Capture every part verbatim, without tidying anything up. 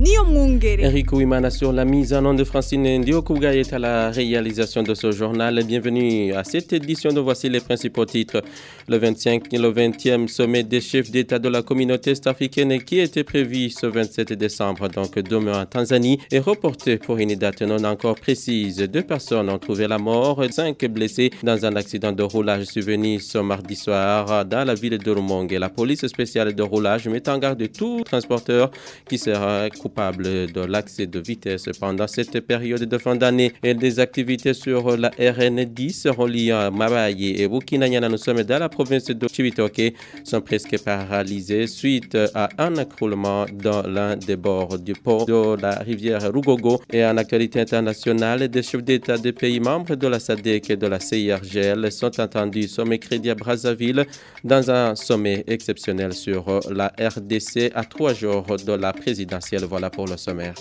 Enrico Imana sur la mise en onde de Francine Ndiokouga est à la réalisation de ce journal. Bienvenue à cette édition de Voici les principaux titres. Le vingt-cinq et le vingtième sommet des chefs d'État de la communauté est-africaine qui était prévu ce vingt-sept décembre, donc demain en Tanzanie, est reporté pour une date non encore précise. Deux personnes ont trouvé la mort, cinq blessés dans un accident de roulage survenu ce mardi soir dans la ville de Rumonge. La police spéciale de roulage met en garde tout transporteur qui sera coupable de l'accès de vitesse pendant cette période de fin d'année. Et des activités sur la R N dix reliant Mabaye et Bukinanyana, nous sommes dans la province de Chibitoke, sont presque paralysées suite à un écroulement dans l'un des bords du port de la rivière Rugogo. Et en actualité internationale, des chefs d'État des pays membres de la S A D C et de la C I R G L sont entendus ce mercredi à Brazzaville dans un sommet exceptionnel sur la R D C à trois jours de la présidentielle. Voilà pour le sommaire.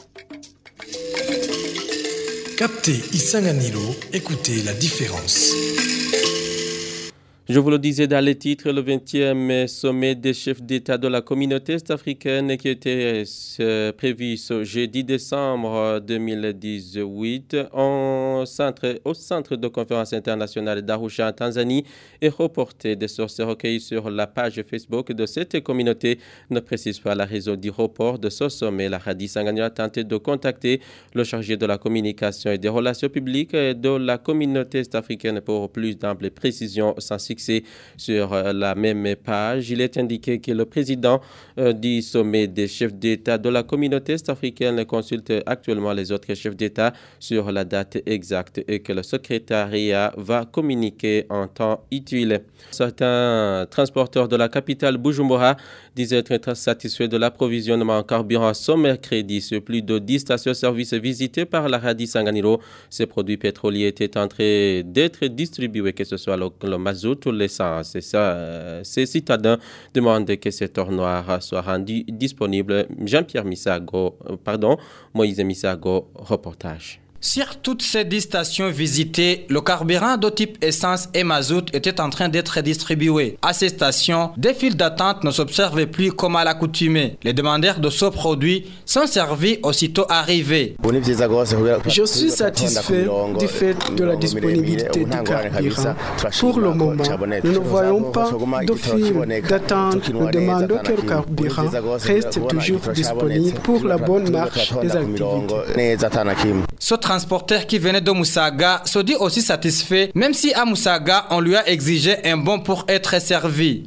Captez Isanganilo, écoutez la différence. Je vous le disais dans les titres, le vingtième sommet des chefs d'État de la communauté est-africaine qui était prévu ce jeudi décembre deux mille dix-huit en centre, au centre de conférence internationale d'Arusha en Tanzanie est reporté. Des sources recueillies sur la page Facebook de cette communauté ne précisent pas la raison du report de ce sommet. La Hadi Sangani a tenté de contacter le chargé de la communication et des relations publiques de la communauté est-africaine pour plus d'amples précisions sans succès. Sur la même page, il est indiqué que le président euh, du sommet des chefs d'État de la communauté est-africaine consulte actuellement les autres chefs d'État sur la date exacte et que le secrétariat va communiquer en temps utile. Certains transporteurs de la capitale Bujumbura disaient être très satisfaits de l'approvisionnement en carburant ce mercredi sur plus de dix stations-service visitées par la Hadi Sanganilo. Ces produits pétroliers étaient en train d'être distribués, que ce soit le, le mazout ou l'essence. C'est ça, euh, ces citadins demandent que ces tours noirs soient rendus disponibles. Jean-Pierre Misago, euh, pardon, Moïse Misago, reportage. Sur toutes ces dix stations visitées, le carburant de type essence et mazout était en train d'être distribué. À ces stations, des files d'attente ne s'observaient plus comme à l'accoutumée. Les demandeurs de ce produit sont servis aussitôt arrivés. Je suis satisfait du fait de la disponibilité du carburant. Pour le moment, nous ne voyons pas de files d'attente. Nous demandons que le carburant reste toujours disponible pour la bonne marche des activités. Ce transporteur qui venait de Musaga se dit aussi satisfait, même si à Musaga, on lui a exigé un bon pour être servi.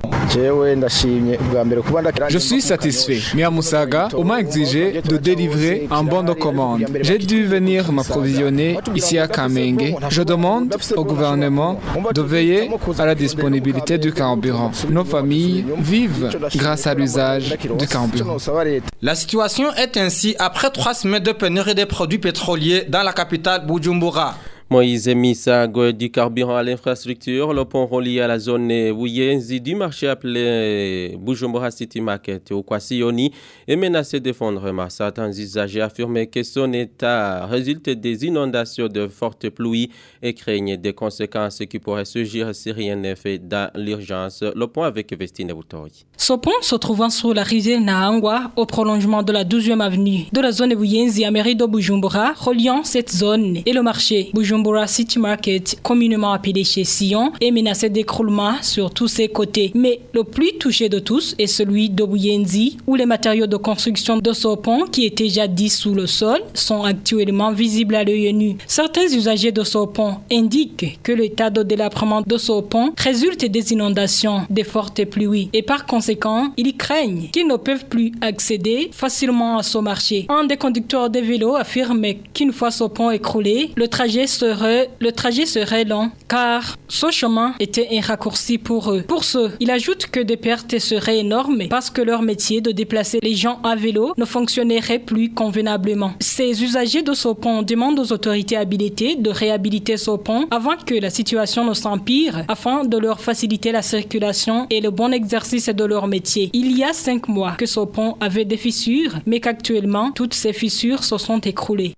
Je suis satisfait, mais à Musaga, on m'a exigé de délivrer un bon de commande. J'ai dû venir m'approvisionner ici à Kamenge. Je demande au gouvernement de veiller à la disponibilité du carburant. Nos familles vivent grâce à l'usage du carburant. La situation est ainsi après trois semaines de pénurie des produits pétroliers dans la capitale Bujumbura. Moïse Misago du carburant à l'infrastructure, le pont relié à la zone Wuyenzi du marché appelé Bujumbura City Market au Kwasiyoni est menacé d'effondrement. Certains usagers affirment que son état résulte des inondations de fortes pluies et craignent des conséquences qui pourraient surgir si rien n'est fait dans l'urgence. Le pont avec Vestine Boutori. Ce pont se trouvant sur la rivière Nahangwa au prolongement de la douzième avenue de la zone Wuyenzi à mairie de Bujumbura, reliant cette zone et le marché Bujumbura City Market, communément appelé chez Sion, est menacé d'écroulement sur tous ses côtés. Mais le plus touché de tous est celui de Wuyenzi, où les matériaux de construction de ce pont, qui étaient jadis sous le sol, sont actuellement visibles à l'œil nu. Certains usagers de ce pont indiquent que l'état de délabrement de ce pont résulte des inondations, des fortes pluies, et par conséquent, ils craignent qu'ils ne peuvent plus accéder facilement à ce marché. Un des conducteurs de vélos affirme qu'une fois ce pont écroulé, le trajet serait, le trajet serait long, car ce chemin était un raccourci pour eux. Pour ceux, il ajoute que des pertes seraient énormes parce que leur métier de déplacer les gens à vélo ne fonctionnerait plus convenablement. Ces usagers de ce pont demandent aux autorités habilitées de réhabiliter ce pont avant que la situation ne s'empire, afin de leur faciliter la circulation et le bon exercice de leur métier. Il y a cinq mois que ce pont avait des fissures, mais qu'actuellement, toutes ces fissures se sont écroulées.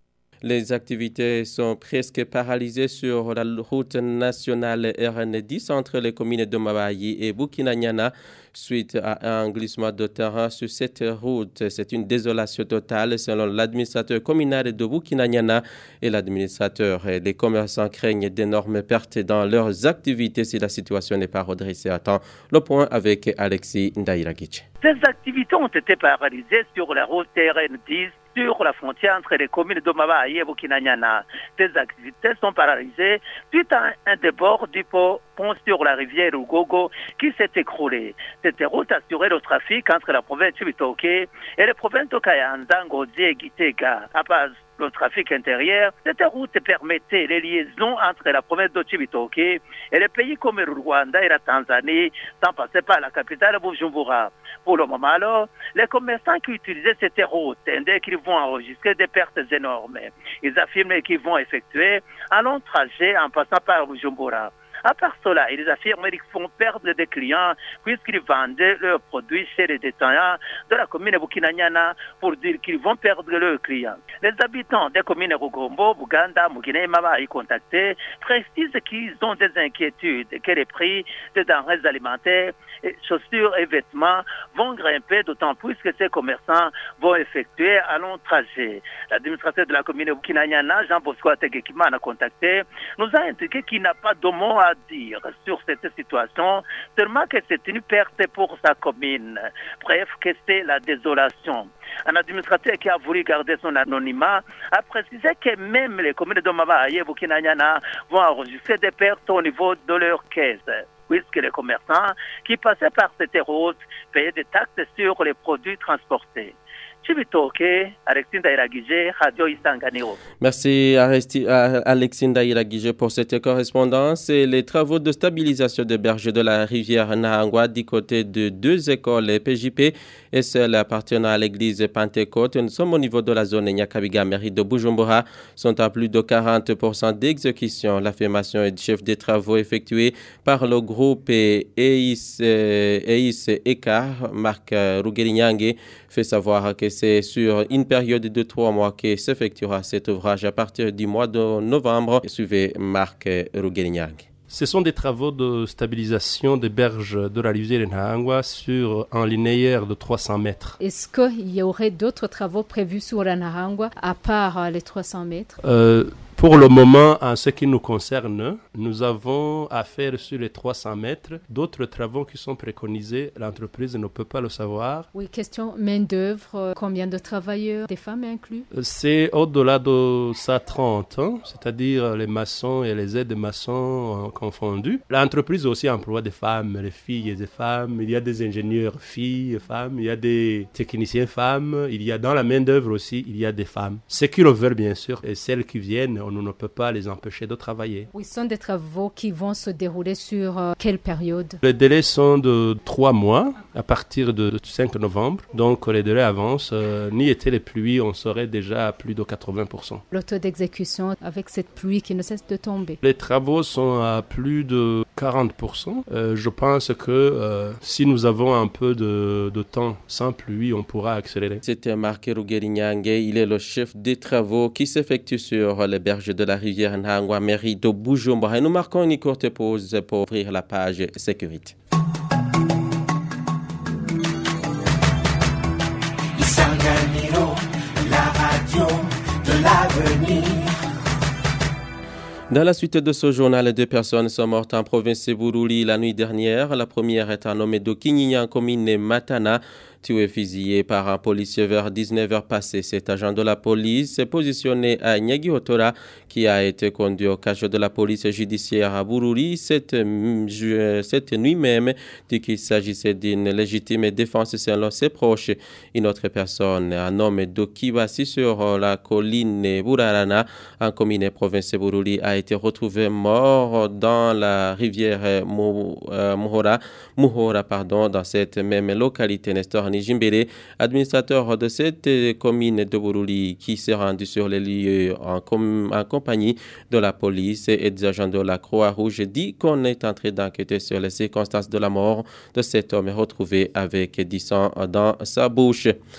Les activités sont presque paralysées sur la route nationale R N dix entre les communes de Mabayi et Bukinanyana suite à un glissement de terrain sur cette route. C'est une désolation totale selon l'administrateur communal de Bukinanyana et l'administrateur. Les commerçants craignent d'énormes pertes dans leurs activités si la situation n'est pas redressée à temps. Le point avec Alexis Ndairagic. Ces activités ont été paralysées sur la route R N dix sur la frontière entre les communes de Mabayi et Bukinanyana. Ces activités sont paralysées suite à un débord du pont sur la rivière Ugogo qui s'est écroulé. Cette route assurait le trafic entre la province de Chibitoke et les provinces de Kayanza, Ngozi et Gitega. À part le trafic intérieur, cette route permettait les liaisons entre la province de Chibitoke et les pays comme le Rwanda et la Tanzanie, sans passer par la capitale Bujumbura. Pour le moment, alors, les commerçants qui utilisaient cette route indiquent qu'ils vont enregistrer des pertes énormes. Ils affirment qu'ils vont effectuer un long trajet en passant par Bujumbura. À part cela, ils affirment qu'ils font perdre des clients puisqu'ils vendaient leurs produits chez les détaillants de la commune Bukinanyana pour dire qu'ils vont perdre leurs clients. Les habitants des communes Rugombo, Buganda, Mugine et Mabayi contactés précisent qu'ils ont des inquiétudes que les prix des denrées alimentaires, chaussures et vêtements vont grimper, d'autant plus que ces commerçants vont effectuer un long trajet. L'administrateur de la commune Bukinanyana, Jean Bosco Ategekima, a contacté, nous a indiqué qu'il n'a pas de mots à dire sur cette situation, seulement que c'est une perte pour sa commune. Bref, que c'est la désolation. Un administrateur qui a voulu garder son anonymat a précisé que même les communes de Mabayi et Bukinanyana vont enregistrer des pertes au niveau de leur caisse, puisque les commerçants qui passaient par cette route payaient des taxes sur les produits transportés. Alexis Ndairagije, Radio Isanganiro. Merci Alexis Ndairagije pour cette correspondance. Et les travaux de stabilisation des berges de la rivière Nahangwa du côté de deux écoles P J P et celle appartenant à l'église Pentecôte, nous sommes au niveau de la zone Nyakabiga, mairie de Bujumbura, sont à plus de quarante pour cent d'exécution. L'affirmation est du chef des travaux effectués par le groupe E I S E C A, Marc Rugerinyange, fait savoir que c'est sur une période de trois mois que s'effectuera cet ouvrage à partir du mois de novembre. Suivez Marc Rugerinyange. Ce sont des travaux de stabilisation des berges de la rivière Nahangwa sur un linéaire de trois cents mètres. Est-ce qu'il y aurait d'autres travaux prévus sur la Nahangwa à part les trois cents mètres? euh, Pour le moment, en ce qui nous concerne, nous avons à faire sur les trois cents mètres d'autres travaux qui sont préconisés. L'entreprise ne peut pas le savoir. Oui, question main-d'œuvre. Combien de travailleurs, des femmes inclus? C'est au-delà de cent trente, hein, c'est-à-dire les maçons et les aides-maçons confondus. L'entreprise aussi emploie des femmes, les filles et des femmes. Il y a des ingénieurs filles et femmes. Il y a des techniciens femmes. Il y a dans la main-d'œuvre aussi, il y a des femmes. Ceux qui le veulent, bien sûr, et celles qui viennent, on ne peut pas les empêcher de travailler. Oui, ce sont des travaux qui vont se dérouler sur euh, quelle période? Les délais sont de trois mois à partir de cinq novembre. Donc les délais avancent. Euh, n'y étaient les pluies, on serait déjà à plus de quatre-vingts pour cent. Le taux d'exécution avec cette pluie qui ne cesse de tomber? Les travaux sont à plus de quarante pour cent. Euh, je pense que euh, si nous avons un peu de, de temps sans pluie, on pourra accélérer. C'était Marc Rugerinyange. Il est le chef des travaux qui s'effectuent sur les berges de la rivière Nahangwa, mairie de Bujumbura. Et nous marquons une courte pause pour ouvrir la page sécurité. Isanganiro, la radio de l'avenir. Dans la suite de ce journal, deux personnes sont mortes en province de Bururi la nuit dernière. La première est nommée de Kinyinya, commune Matana, tué fusillé par un policier vers dix-neuf heures passées. Cet agent de la police s'est positionné à Nyagihotora, qui a été conduit au cachot de la police judiciaire à Bururi cette, cette nuit même, dit qu'il s'agissait d'une légitime défense selon ses proches. Une autre personne, un homme de Kibasi sur la colline Burarana, en commune province de Bururi, a été retrouvé mort dans la rivière Muhora, Muhora pardon, dans cette même localité. Nestor Nijimbere, administrateur de cette commune de Bururi, qui s'est rendu sur les lieux en, com- en compagnie de la police et des agents de la Croix-Rouge, dit qu'on est en train d'enquêter sur les circonstances de la mort de cet homme retrouvé avec du sang dans sa bouche.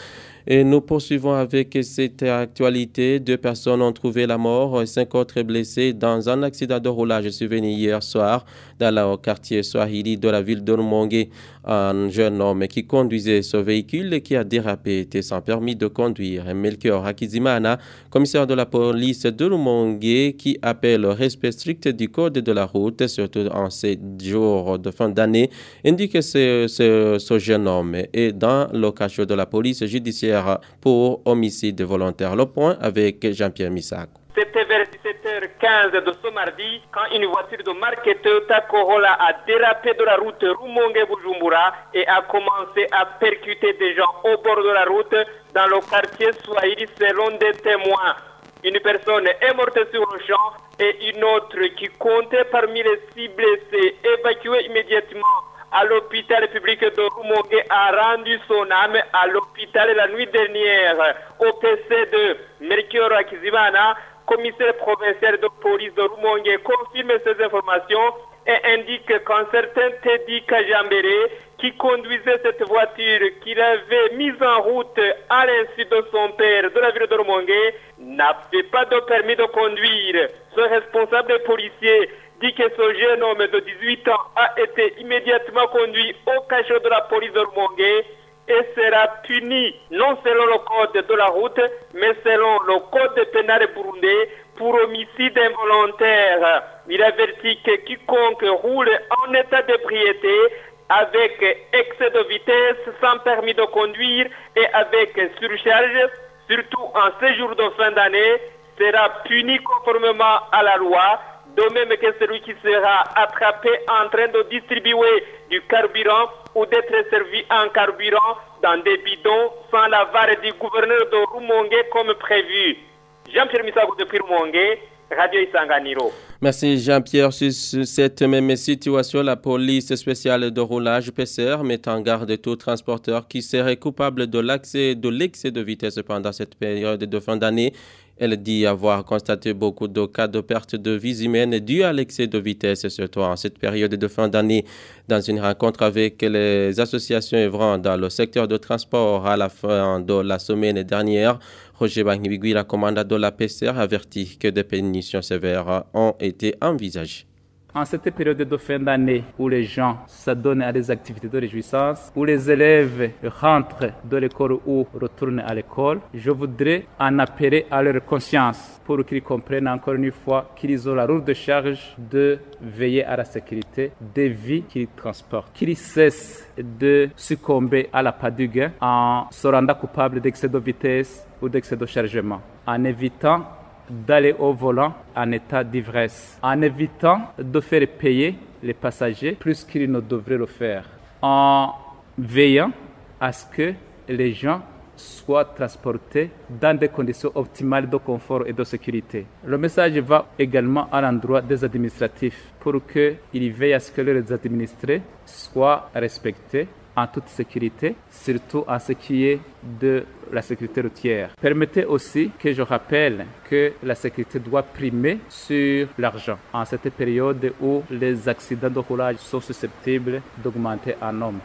Et nous poursuivons avec cette actualité. Deux personnes ont trouvé la mort, cinq autres blessés dans un accident de roulage survenu hier soir dans le quartier Swahili de la ville de Rumongue. Un jeune homme qui conduisait ce véhicule et qui a dérapé était sans permis de conduire. Melchior Hakizimana, commissaire de la police de Rumongue, qui appelle au respect strict du code de la route, surtout en ces jours de fin d'année, indique que ce, ce, ce jeune homme est dans le cachot de la police judiciaire pour homicide volontaire. Le point avec Jean-Pierre Missac. C'était vers dix-sept heures quinze de ce mardi quand une voiture de marque Toyota Corolla a dérapé de la route Rumongue-Bujumbura et a commencé à percuter des gens au bord de la route dans le quartier Swahili selon des témoins. Une personne est morte sur le champ et une autre qui comptait parmi les six blessés évacuée immédiatement à l'hôpital public de Rumongue a rendu son âme à l'hôpital la nuit dernière. Au P C de Melchior Hakizimana, commissaire provincial de police de Rumongue, confirme ces informations et indique qu'un certain Teddy Kajambere, qui conduisait cette voiture qu'il avait mise en route à l'insu de son père de la ville de Rumongue, n'avait pas de permis de conduire. Ce responsable policier dit que ce jeune homme de dix-huit ans a été immédiatement conduit au cachot de la police de Rumongue et sera puni non selon le code de la route, mais selon le code pénal burundais pour homicide involontaire. Il avertit que quiconque roule en état d'ébriété avec excès de vitesse, sans permis de conduire et avec surcharge, surtout en séjour de fin d'année, sera puni conformément à la loi, de même que celui qui sera attrapé en train de distribuer du carburant ou d'être servi en carburant dans des bidons sans l'aval du gouverneur de Rumongue comme prévu. Jean-Pierre Misago depuis Rumongue, Radio Isanganiro. Merci Jean-Pierre. Sur cette même situation, la police spéciale de roulage P C R met en garde tout transporteur qui serait coupable de l'accès de l'excès de vitesse pendant cette période de fin d'année. Elle dit avoir constaté beaucoup de cas de perte de vies humaines dues à l'excès de vitesse, surtout en cette période de fin d'année. Dans une rencontre avec les associations œuvrant dans le secteur de transport à la fin de la semaine dernière, Roger Bangbigui, la commandant de la P C R, avertit que des punitions sévères ont été envisagées. En cette période de fin d'année où les gens s'adonnent à des activités de réjouissance, où les élèves rentrent de l'école ou retournent à l'école, je voudrais en appeler à leur conscience pour qu'ils comprennent encore une fois qu'ils ont la lourde charge de veiller à la sécurité des vies qu'ils transportent, qu'ils cessent de succomber à la pas du gain en se rendant coupables d'excès de vitesse ou d'excès de chargement, en évitant d'aller au volant en état d'ivresse, en évitant de faire payer les passagers plus qu'ils ne devraient le faire, en veillant à ce que les gens soient transportés dans des conditions optimales de confort et de sécurité. Le message va également à l'endroit des administratifs pour qu'ils veillent à ce que leurs administrés soient respectés en toute sécurité, surtout en ce qui est de la sécurité routière. Permettez aussi que je rappelle que la sécurité doit primer sur l'argent en cette période où les accidents de roulage sont susceptibles d'augmenter en nombre.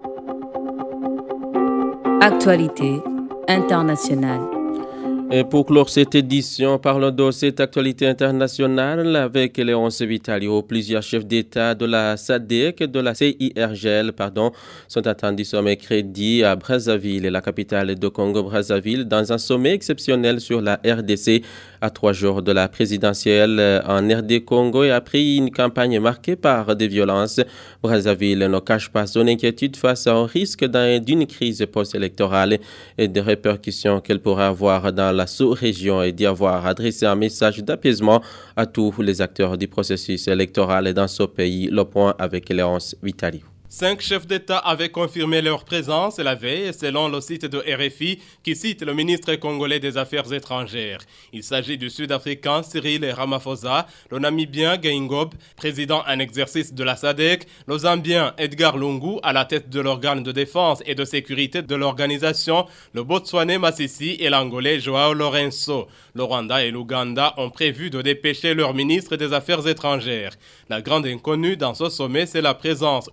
Actualité internationale. Et pour clore cette édition, parlons de cette actualité internationale avec Léonce Vitalio. Plusieurs chefs d'État de la S A D C et de la C I R G L pardon, sont attendus ce mercredi à Brazzaville, la capitale de Congo-Brazzaville, dans un sommet exceptionnel sur la R D C à trois jours de la présidentielle en R D Congo et après une campagne marquée par des violences. Brazzaville ne cache pas son inquiétude face au risque d'une crise post-électorale et des répercussions qu'elle pourrait avoir dans la sous-région et d'y avoir adressé un message d'apaisement à tous les acteurs du processus électoral dans ce pays. Le point avec Léonce Vitali. Cinq chefs d'État avaient confirmé leur présence la veille, selon le site de R F I qui cite le ministre congolais des Affaires étrangères. Il s'agit du Sud-Africain Cyril Ramaphosa, le Namibien Geingob, président en exercice de la S A D C, le Zambien Edgar Lungu, à la tête de l'organe de défense et de sécurité de l'organisation, le Botswanais Masisi et l'Angolais Joao Lourenço. Le Rwanda et l'Ouganda ont prévu de dépêcher leur ministre des Affaires étrangères. La grande inconnue dans ce sommet, c'est la présence ou pas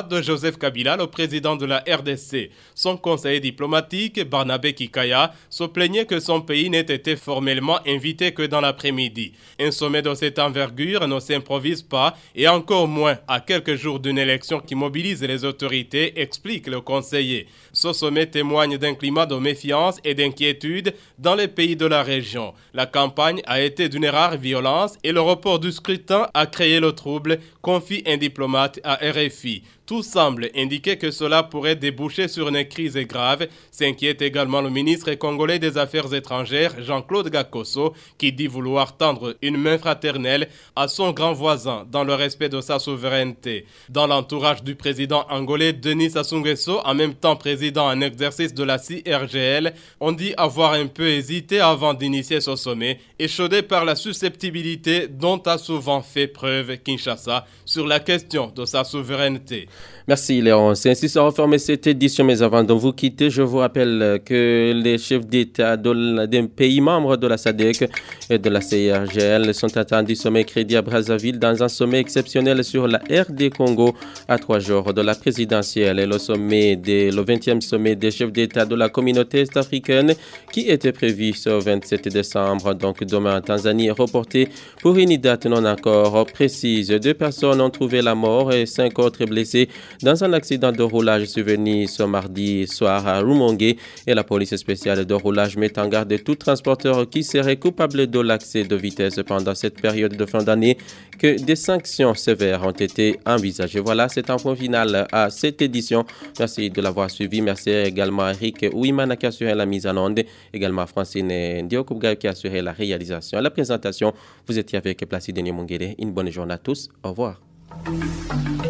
de Joseph Kabila, le président de la R D C. Son conseiller diplomatique, Barnabé Kikaya, se plaignait que son pays n'ait été formellement invité que dans l'après-midi. Un sommet de cette envergure ne s'improvise pas et encore moins à quelques jours d'une élection qui mobilise les autorités, explique le conseiller. Ce sommet témoigne d'un climat de méfiance et d'inquiétude dans les pays de la région. La campagne a été d'une rare violence et le report du scrutin a créé le trouble, confie un diplomate à R F I. Tout semble indiquer que cela pourrait déboucher sur une crise grave, s'inquiète également le ministre congolais des Affaires étrangères, Jean-Claude Gakoso, qui dit vouloir tendre une main fraternelle à son grand voisin dans le respect de sa souveraineté. Dans l'entourage du président angolais Denis Sassou Nguesso, en même temps président en exercice de la C I R G L, on dit avoir un peu hésité avant d'initier ce sommet, échaudé par la susceptibilité dont a souvent fait preuve Kinshasa sur la question de sa souveraineté. Merci Léon. C'est ainsi se refermer cette édition, mais avant de vous quitter, je vous rappelle que les chefs d'État des pays membres de la S A D C et de la C I R G L sont attendus ce mercredi à Brazzaville dans un sommet exceptionnel sur la R D Congo à trois jours de la présidentielle et le sommet des, le vingtième sommet des chefs d'État de la communauté est-africaine qui était prévu ce vingt-sept décembre, donc demain en Tanzanie, est reporté pour une date non encore précise. Deux personnes ont trouvé la mort et cinq autres blessés dans un accident de roulage survenu ce mardi soir à Rumongue et la police spéciale de roulage met en garde tout transporteur qui serait coupable de l'accès de vitesse pendant cette période de fin d'année que des sanctions sévères ont été envisagées. Voilà, c'est un point final à cette édition. Merci de l'avoir suivi. Merci également à Eric Ouimana qui a assuré la mise en onde, également à Francine Ndiokouga qui a assuré la réalisation. À la présentation, vous étiez avec Placide Nyamongere. Une bonne journée à tous. Au revoir.